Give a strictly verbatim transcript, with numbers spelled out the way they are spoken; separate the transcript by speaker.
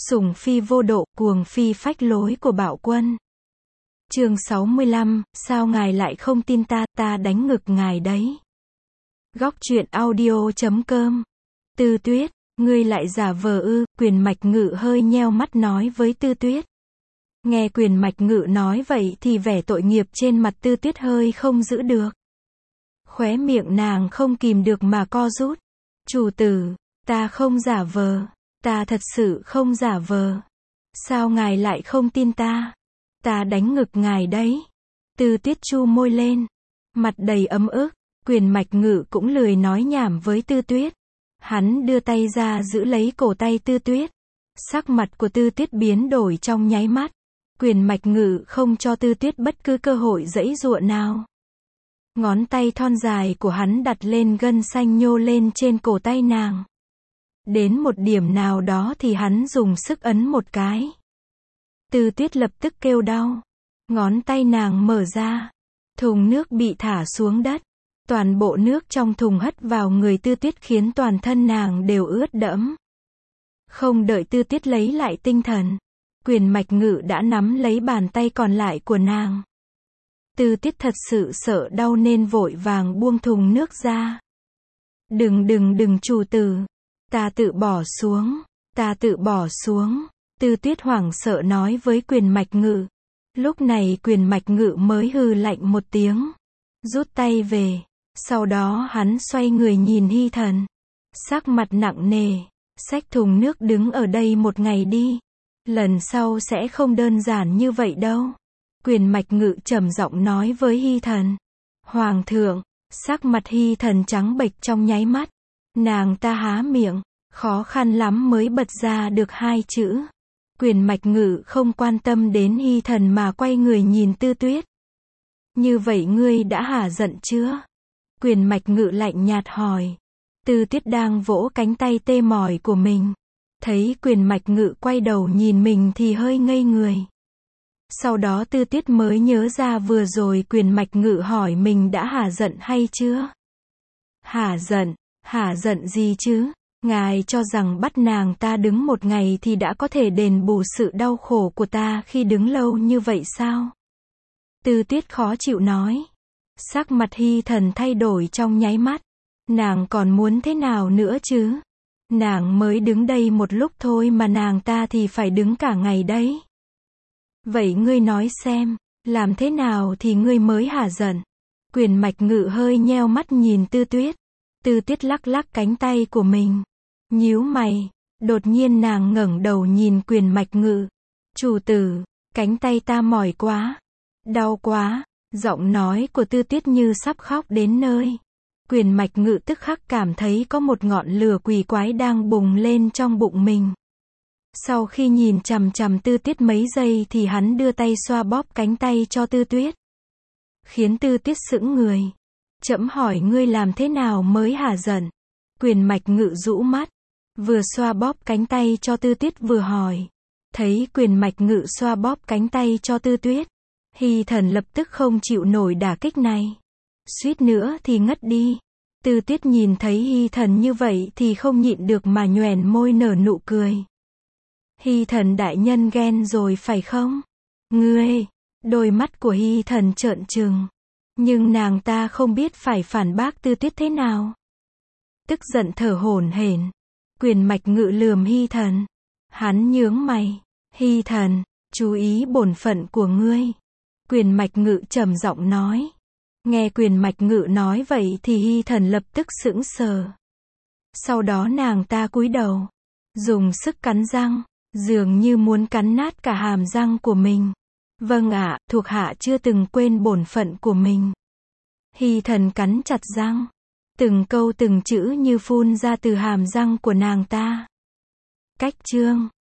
Speaker 1: Sủng phi vô độ, cuồng phi phách lối của Bạo Quân. Chương sáu mươi lăm, sao ngài lại không tin ta, ta đánh ngực ngài đấy. Góc truyện audio chấm com. Tư Tuyết, ngươi lại giả vờ ư? Quyền Mạch Ngự hơi nheo mắt nói với Tư Tuyết. Nghe Quyền Mạch Ngự nói vậy thì vẻ tội nghiệp trên mặt Tư Tuyết hơi không giữ được. Khóe miệng nàng không kìm được mà co rút. Chủ tử, ta không giả vờ, ta thật sự không giả vờ. Sao ngài lại không tin ta? Ta đánh ngực ngài đấy. Tư Tuyết chu môi lên, mặt đầy ấm ức. Quyền Mạch Ngự cũng lười nói nhảm với Tư Tuyết. Hắn đưa tay ra giữ lấy cổ tay Tư Tuyết. Sắc mặt của Tư Tuyết biến đổi trong nháy mắt. Quyền Mạch Ngự không cho Tư Tuyết bất cứ cơ hội giãy giụa nào. Ngón tay thon dài của hắn đặt lên gân xanh nhô lên trên cổ tay nàng. Đến một điểm nào đó thì hắn dùng sức ấn một cái. Tư Tuyết lập tức kêu đau. Ngón tay nàng mở ra. Thùng nước bị thả xuống đất. Toàn bộ nước trong thùng hất vào người Tư Tuyết khiến toàn thân nàng đều ướt đẫm. Không đợi Tư Tuyết lấy lại tinh thần, Quyền Mạch Ngự đã nắm lấy bàn tay còn lại của nàng. Tư Tuyết thật sự sợ đau nên vội vàng buông thùng nước ra. Đừng đừng đừng chủ tử. Ta tự bỏ xuống. Ta tự bỏ xuống. Tư Tuyết hoảng sợ nói với Quyền Mạch Ngự. Lúc này Quyền Mạch Ngự mới hừ lạnh một tiếng. Rút tay về. Sau đó hắn xoay người nhìn Hy Thần. Sắc mặt nặng nề. Xách thùng nước đứng ở đây một ngày đi. Lần sau sẽ không đơn giản như vậy đâu. Quyền Mạch Ngự trầm giọng nói với Hy Thần. Hoàng thượng, sắc mặt Hy Thần trắng bệch trong nháy mắt. Nàng ta há miệng, khó khăn lắm mới bật ra được hai chữ. Quyền Mạch Ngự không quan tâm đến Hy Thần mà quay người nhìn Tư Tuyết. Như vậy ngươi đã hả giận chưa? Quyền Mạch Ngự lạnh nhạt hỏi. Tư Tuyết đang vỗ cánh tay tê mỏi của mình. Thấy Quyền Mạch Ngự quay đầu nhìn mình thì hơi ngây người. Sau đó Tư Tuyết mới nhớ ra vừa rồi Quyền Mạch Ngự hỏi mình đã hả giận hay chưa? Hả giận? Hả giận gì chứ? Ngài cho rằng bắt nàng ta đứng một ngày thì đã có thể đền bù sự đau khổ của ta khi đứng lâu như vậy sao? Tư Tuyết khó chịu nói. Sắc mặt Hy Thần thay đổi trong nháy mắt. Nàng còn muốn thế nào nữa chứ? Nàng mới đứng đây một lúc thôi mà nàng ta thì phải đứng cả ngày đấy. Vậy ngươi nói xem, làm thế nào thì ngươi mới hả giận? Quyền Mạch Ngự hơi nheo mắt nhìn Tư Tuyết. Tư Tuyết lắc lắc cánh tay của mình. Nhíu mày. Đột nhiên nàng ngẩng đầu nhìn Quyền Mạch Ngự. Chủ tử, cánh tay ta mỏi quá. Đau quá. Giọng nói của Tư Tuyết như sắp khóc đến nơi. Quyền Mạch Ngự tức khắc cảm thấy có một ngọn lửa quỷ quái đang bùng lên trong bụng mình. Sau khi nhìn chằm chằm Tư Tuyết mấy giây thì hắn đưa tay xoa bóp cánh tay cho Tư Tuyết. Khiến Tư Tuyết sững người. Trẫm hỏi ngươi làm thế nào mới hả giận? Quyền Mạch Ngự rũ mắt. Vừa xoa bóp cánh tay cho Tư Tuyết vừa hỏi. Thấy Quyền Mạch Ngự xoa bóp cánh tay cho Tư Tuyết. Hy Thần lập tức không chịu nổi đả kích này. Suýt nữa thì ngất đi. Tư Tuyết nhìn thấy Hy Thần như vậy thì không nhịn được mà nhoẻn môi nở nụ cười. Hy Thần đại nhân ghen rồi phải không? Ngươi! Đôi mắt của Hy Thần trợn trừng. Nhưng nàng ta không biết phải phản bác Tư Tuyết thế nào. Tức giận thở hổn hển. Quyền Mạch Ngự lườm Hy Thần. Hắn nhướng mày. Hy Thần, chú ý bổn phận của ngươi. Quyền Mạch Ngự trầm giọng nói. Nghe Quyền Mạch Ngự nói vậy thì Hy Thần lập tức sững sờ. Sau đó nàng ta cúi đầu. Dùng sức cắn răng. Dường như muốn cắn nát cả hàm răng của mình. Vâng ạ, thuộc hạ chưa từng quên bổn phận của mình. Hy Thần cắn chặt răng. Từng câu từng chữ như phun ra từ hàm răng của nàng ta. Cách chương